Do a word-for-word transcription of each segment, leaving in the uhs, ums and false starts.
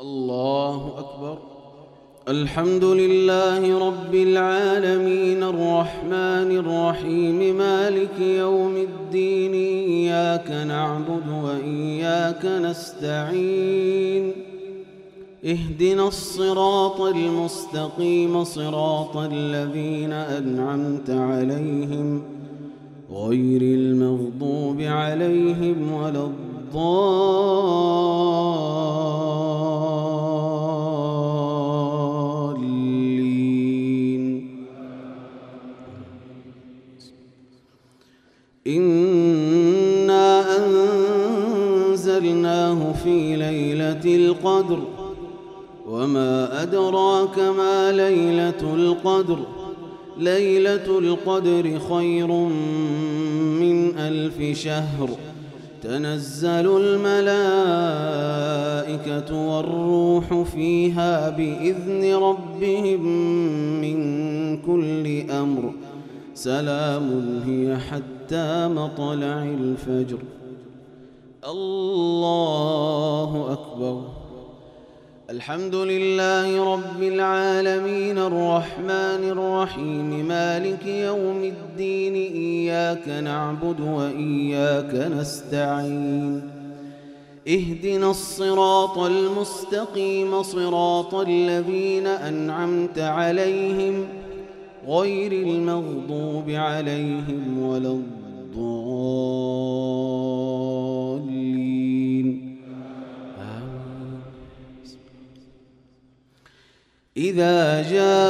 الله أكبر. الحمد لله رب العالمين الرحمن الرحيم مالك يوم الدين إياك نعبد وإياك نستعين اهدنا الصراط المستقيم صراط الذين أنعمت عليهم غير المغضوب عليهم ولا الضالين. إنا أنزلناه في ليلة القدر وما أدراك ما ليلة القدر ليلة القدر خير من ألف شهر تنزل الملائكة والروح فيها بإذن ربهم من كل أمر سلام هي حتى مطلع الفجر. الله أكبر. الحمد لله رب العالمين الرحمن الرحيم مالك يوم الدين إياك نعبد وإياك نستعين اهدنا الصراط المستقيم صراط الذين أنعمت عليهم غير المغضوب عليهم ولا الضالين. إذا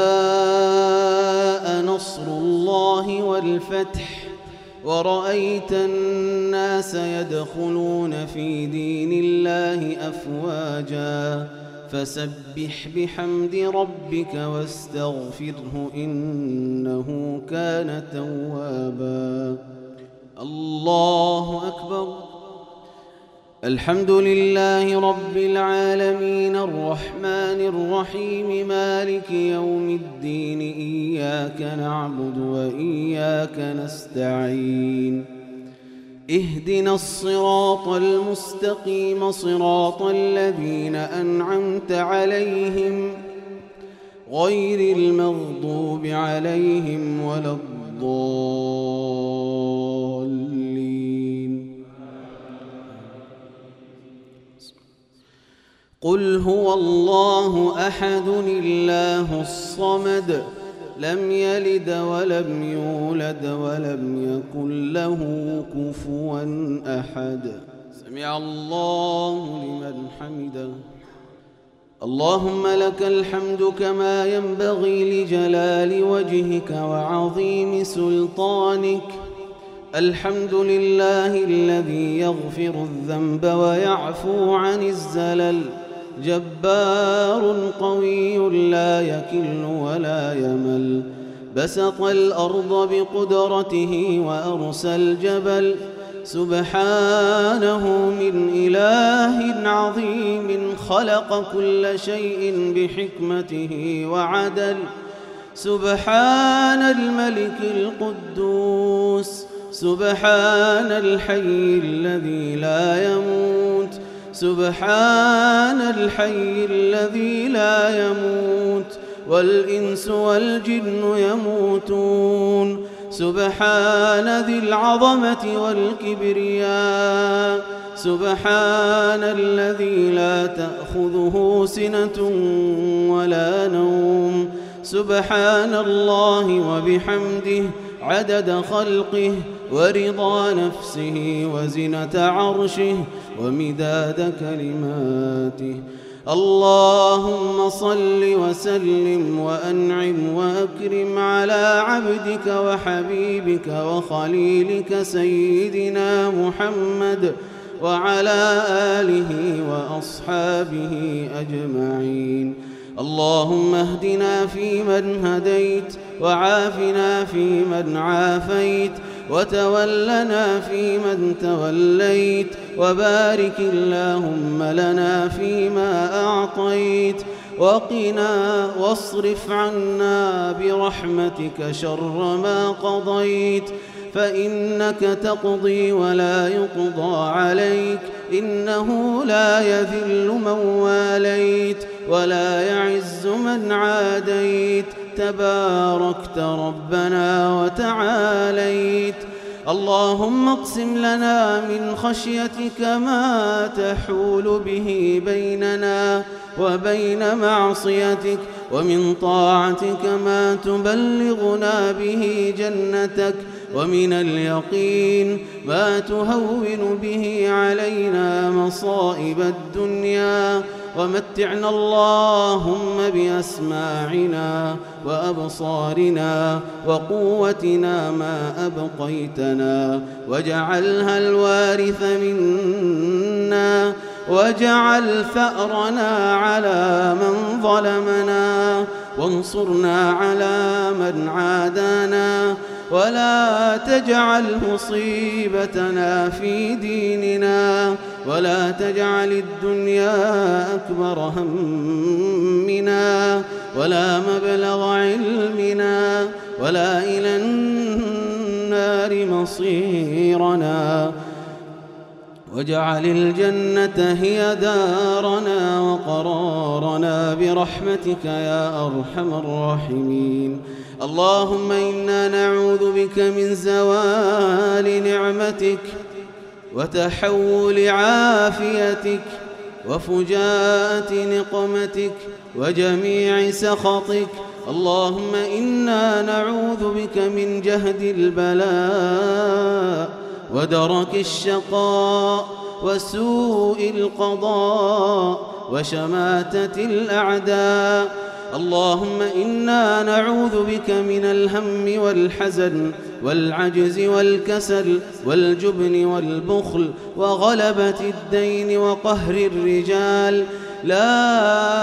جاء نصر الله والفتح ورأيت الناس يدخلون في دين الله أفواجا فسبح بحمد ربك واستغفره إنه كان توابا. الله أكبر. الحمد لله رب العالمين الرحمن الرحيم مالك يوم الدين إياك نعبد وإياك نستعين اهدنا الصراط المستقيم صراط الذين أنعمت عليهم غير المغضوب عليهم ولا الضالين. قل هو الله أحد الله الصمد لم يلد ولم يولد ولم يكن له كفوا أحد. سمع الله لمن حمده. اللهم لك الحمد كما ينبغي لجلال وجهك وعظيم سلطانك. الحمد لله الذي يغفر الذنب ويعفو عن الزلل جبار قوي لا يكل ولا يمل بسط الأرض بقدرته وأرسى الجبل سبحانه من إله عظيم خلق كل شيء بحكمته وعدل. سبحان الملك القدوس سبحان الحي الذي لا يموت سبحان الحي الذي لا يموت والإنس والجن يموتون. سبحان ذي العظمة والكبرياء سبحان الذي لا تأخذه سنة ولا نوم. سبحان الله وبحمده عدد خلقه ورضا نفسه وزنة عرشه ومداد كلماته. اللهم صل وسلم وأنعم وأكرم على عبدك وحبيبك وخليلك سيدنا محمد وعلى آله وأصحابه أجمعين. اللهم اهدنا فيمن هديت وعافنا فيمن عافيت وتولنا فيمن توليت وبارك اللهم لنا فيما أعطيت وقنا واصرف عنا برحمتك شر ما قضيت فإنك تقضي ولا يقضى عليك، إنه لا يذل من واليت ولا يعز من عاديت، تباركت ربنا وتعاليت. اللهم اقسم لنا من خشيتك ما تحول به بيننا وبين معصيتك، ومن طاعتك ما تبلغنا به جنتك، ومن اليقين ما تهون به علينا مصائب الدنيا، ومتعنا اللهم بأسماعنا وأبصارنا وقوتنا ما أبقيتنا، واجعلها الوارث منا، واجعل ثأرنا على من ظلمنا، وانصرنا على من عادانا، ولا تجعل مصيبتنا في ديننا، ولا تجعل الدنيا أكبر همنا ولا مبلغ علمنا ولا إلى النار مصيرنا، واجعل الجنة هي دارنا وقرارنا برحمتك يا أرحم الراحمين. اللهم إنا نعوذ بك من زوال نعمتك وتحول عافيتك وفجاءة نقمتك وجميع سخطك. اللهم إنا نعوذ بك من جهد البلاء ودرك الشقاء وسوء القضاء وشماتة الأعداء. اللهم إنا نعوذ بك من الهم والحزن والعجز والكسل والجبن والبخل وغلبة الدين وقهر الرجال. لا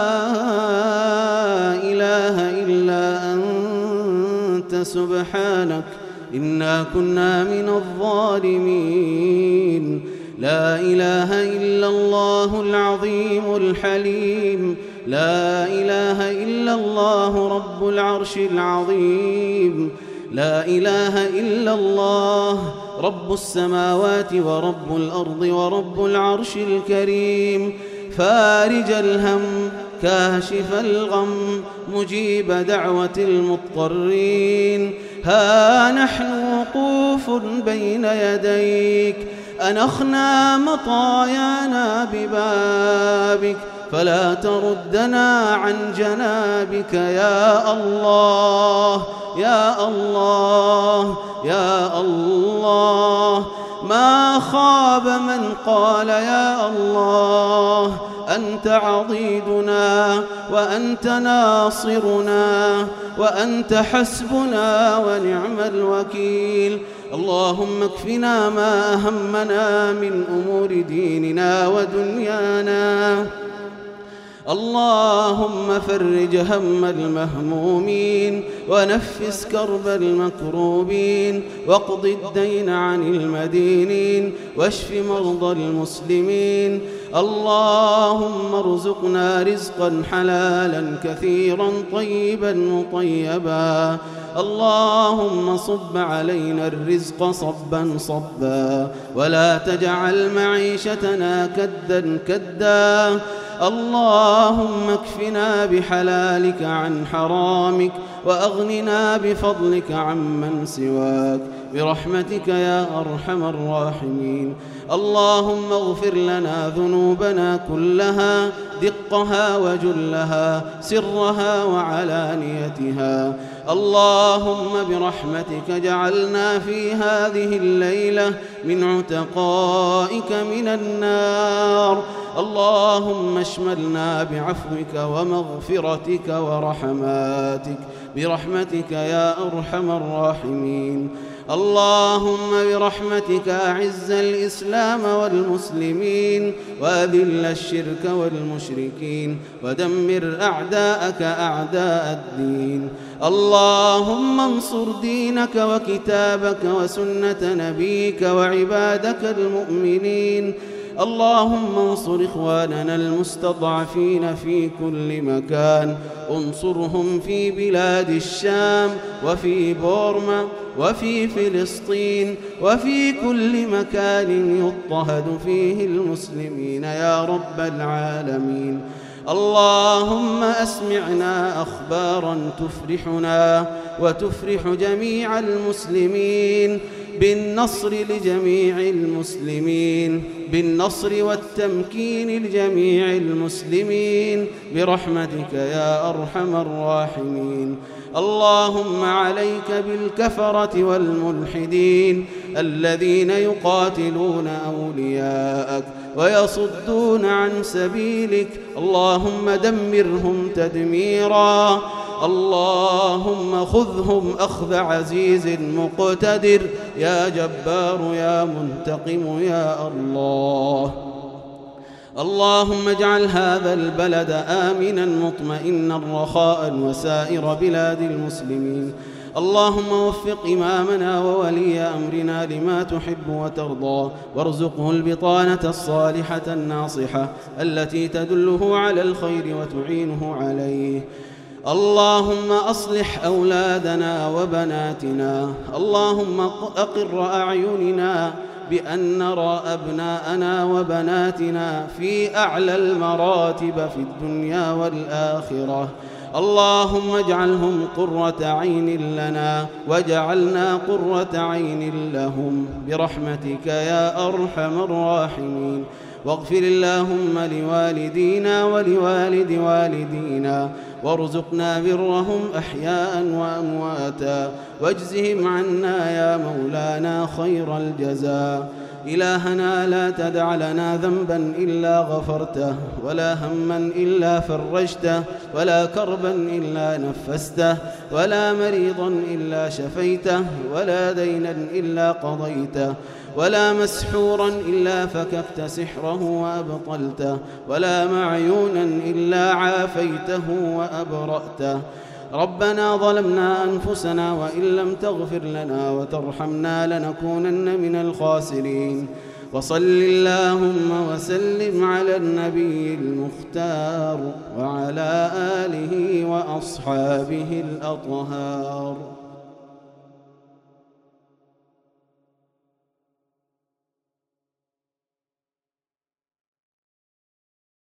إله إلا أنت سبحانك إنا كنا من الظالمين. لا إله إلا الله العظيم الحليم. لا إله إلا الله رب العرش العظيم. لا إله إلا الله رب السماوات ورب الأرض ورب العرش الكريم. فارج الهم كاشف الغم مجيب دعوة المضطرين. ها نحن وقوف بين يديك أنخنا مطايانا ببابك فلا تردنا عن جنابك يا الله يا الله يا الله. ما خاب من قال يا الله أنت عضيدنا وأنت ناصرنا وأنت حسبنا ونعم الوكيل. اللهم اكفنا ما أهمنا من أمور ديننا ودنيانا. اللهم فرج هم المهمومين ونفس كرب المكروبين واقض الدين عن المدينين واشف مرضى المسلمين. اللهم ارزقنا رزقا حلالا كثيرا طيبا مطيبا. اللهم صب علينا الرزق صبا صبا ولا تجعل معيشتنا كدا كدا. اللهم اكفنا بحلالك عن حرامك وأغننا بفضلك عمن سواك برحمتك يا أرحم الراحمين. اللهم اغفر لنا ذنوبنا كلها دقها وجلها سرها وعلانيتها. اللهم برحمتك جعلنا في هذه الليلة من عتقائك من النار. اللهم اشملنا بعفوك ومغفرتك ورحماتك برحمتك يا أرحم الراحمين. اللهم برحمتك أعز الإسلام والمسلمين وأذل الشرك والمشركين ودمر أعداءك أعداء الدين. اللهم انصر دينك وكتابك وسنة نبيك وعبادك المؤمنين. اللهم انصر إخواننا المستضعفين في كل مكان، انصرهم في بلاد الشام وفي بورما وفي فلسطين وفي كل مكان يضطهد فيه المسلمين يا رب العالمين. اللهم أسمعنا أخبارا تفرحنا وتفرح جميع المسلمين، بالنصر لجميع المسلمين، بالنصر والتمكين لجميع المسلمين برحمتك يا أرحم الراحمين. اللهم عليك بالكفرة والملحدين الذين يقاتلون أولياءك ويصدون عن سبيلك، اللهم دمرهم تدميرا. اللهم خذهم أخذ عزيز مقتدر يا جبار يا منتقم يا الله. اللهم اجعل هذا البلد آمنا مطمئنا رخاء وسائر بلاد المسلمين. اللهم وفق إمامنا وولي أمرنا لما تحب وترضى، وارزقه البطانة الصالحة الناصحة التي تدله على الخير وتعينه عليه. اللهم أصلح أولادنا وبناتنا، اللهم أقر أعيننا بأن نرى أبناءنا وبناتنا في أعلى المراتب في الدنيا والآخرة. اللهم اجعلهم قرة عين لنا واجعلنا قرة عين لهم برحمتك يا أرحم الراحمين. واغفر اللهم لوالدينا ولوالد والدينا، وارزقنا برهم أحياء وأمواتا، واجزهم عنا يا مولانا خير الجزاء. إلهنا لا تدع لنا ذنبا إلا غفرته، ولا هما إلا فرجته، ولا كربا إلا نفسته، ولا مريضا إلا شفيته، ولا دينا إلا قضيته، ولا مسحورا إلا فكفت سحره وأبطلته، ولا معيونا إلا عافيته وأبرأته. ربنا ظلمنا أنفسنا وإن لم تغفر لنا وترحمنا لنكونن من الخاسرين. وصل اللهم وسلم على النبي المختار وعلى آله وأصحابه الأطهار.